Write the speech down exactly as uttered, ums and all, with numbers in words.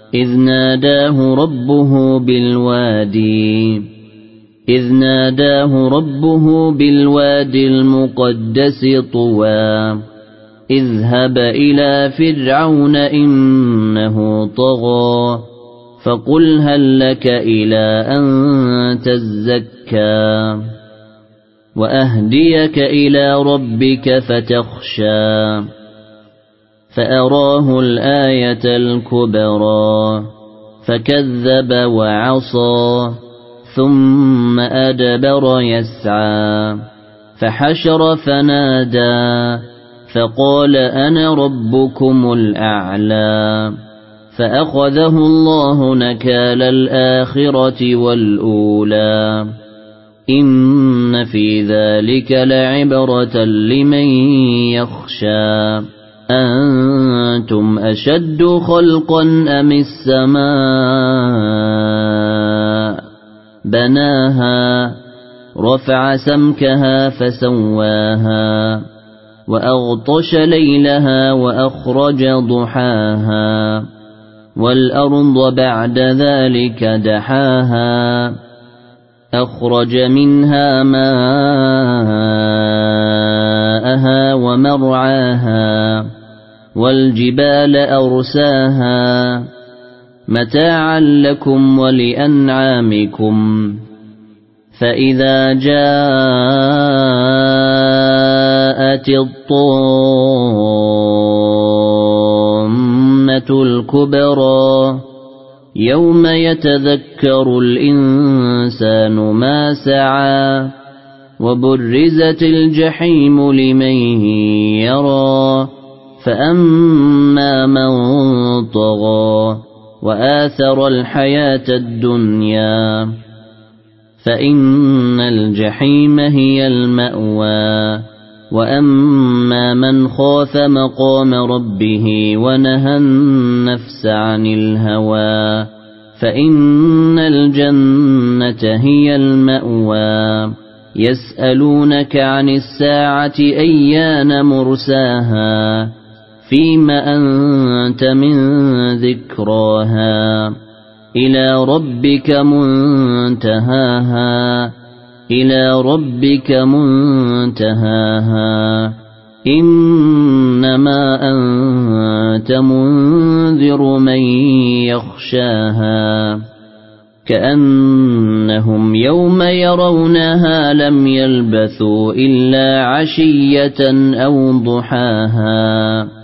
إذ ناداه ربه بالوادي إذ ناداه ربه بالوادي المقدس طوى اذهب إلى فرعون إنه طغى فقل هل لك إلى أن تزكى وأهديك إلى ربك فتخشى فأراه الآية الكبرى فكذب وعصى ثم أدبر يسعى فحشر فنادى فقال أنا ربكم الأعلى فأخذه الله نكال الآخرة والأولى إن في ذلك لعبرة لمن يخشى أنتم أشد خلقا أم السماء بناها رفع سمكها فسواها وأغطش ليلها وأخرج ضحاها والأرض بعد ذلك دحاها أخرج منها ماءها ومرعاها والجبال أرساها متاعا لكم ولأنعامكم فإذا جاءت الطامة الكبرى يوم يتذكر الإنسان ما سعى وبرزت الجحيم لمن يرى فأما من طغى وآثر الحياة الدنيا فإن الجحيم هي المأوى وأما من خاف مقام ربه ونهى النفس عن الهوى فإن الجنة هي المأوى يسألونك عن الساعة أيان مرساها فيم أنت من ذكراها إلى ربك منتهاها إلى ربك منتهاها إنما أنت منذر من يخشاها كأنهم يوم يرونها لم يلبثوا إلا عشية أو ضحاها.